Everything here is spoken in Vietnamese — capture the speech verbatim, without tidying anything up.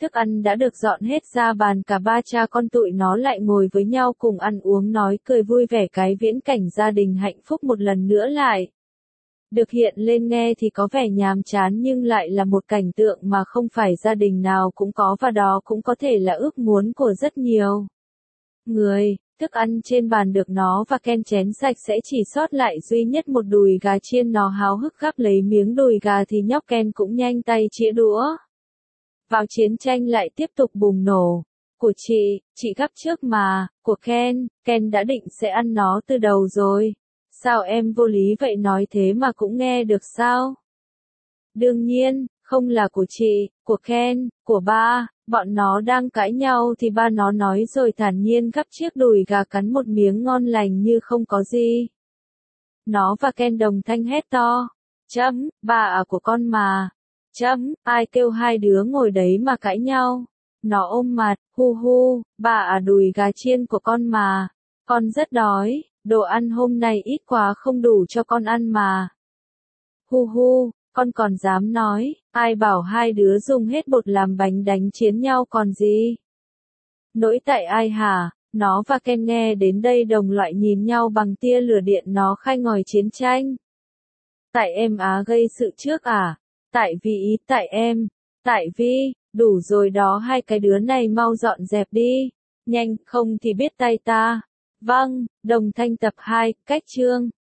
Thức ăn đã được dọn hết ra bàn, cả ba cha con tụi nó lại ngồi với nhau cùng ăn uống nói cười vui vẻ, cái viễn cảnh gia đình hạnh phúc một lần nữa lại được hiện lên. Nghe thì có vẻ nhàm chán nhưng lại là một cảnh tượng mà không phải gia đình nào cũng có, và đó cũng có thể là ước muốn của rất nhiều người. Thức ăn trên bàn được nó và Ken chén sạch sẽ, chỉ sót lại duy nhất một đùi gà chiên. Nó háo hức gắp lấy miếng đùi gà thì nhóc Ken cũng nhanh tay chĩa đũa vào. Chiến tranh lại tiếp tục bùng nổ. Của chị, chị gắp trước mà. Của Ken, Ken đã định sẽ ăn nó từ đầu rồi. Sao em vô lý vậy, nói thế mà cũng nghe được sao? Đương nhiên, không là của chị, của Ken, của ba. Bọn nó đang cãi nhau thì ba nó nói rồi thản nhiên gắp chiếc đùi gà, cắn một miếng ngon lành như không có gì. Nó và Ken đồng thanh hét to. Chấm, bà à, của con mà. Chấm, ai kêu hai đứa ngồi đấy mà cãi nhau. Nó ôm mặt, hu hu, bà à, đùi gà chiên của con mà. Con rất đói, đồ ăn hôm nay ít quá không đủ cho con ăn mà. Hu hu, con còn dám nói, ai bảo hai đứa dùng hết bột làm bánh đánh chiến nhau còn gì. Nỗi tại ai hả? Nó và Ken nghe đến đây đồng loại nhìn nhau bằng tia lửa điện. Nó khai ngòi chiến tranh. Tại em á gây sự trước à? Tại vì ý, tại em. Tại vì, đủ rồi đó, hai cái đứa này mau dọn dẹp đi. Nhanh, không thì biết tay ta. Vâng, đồng thanh tập hai, cách chương.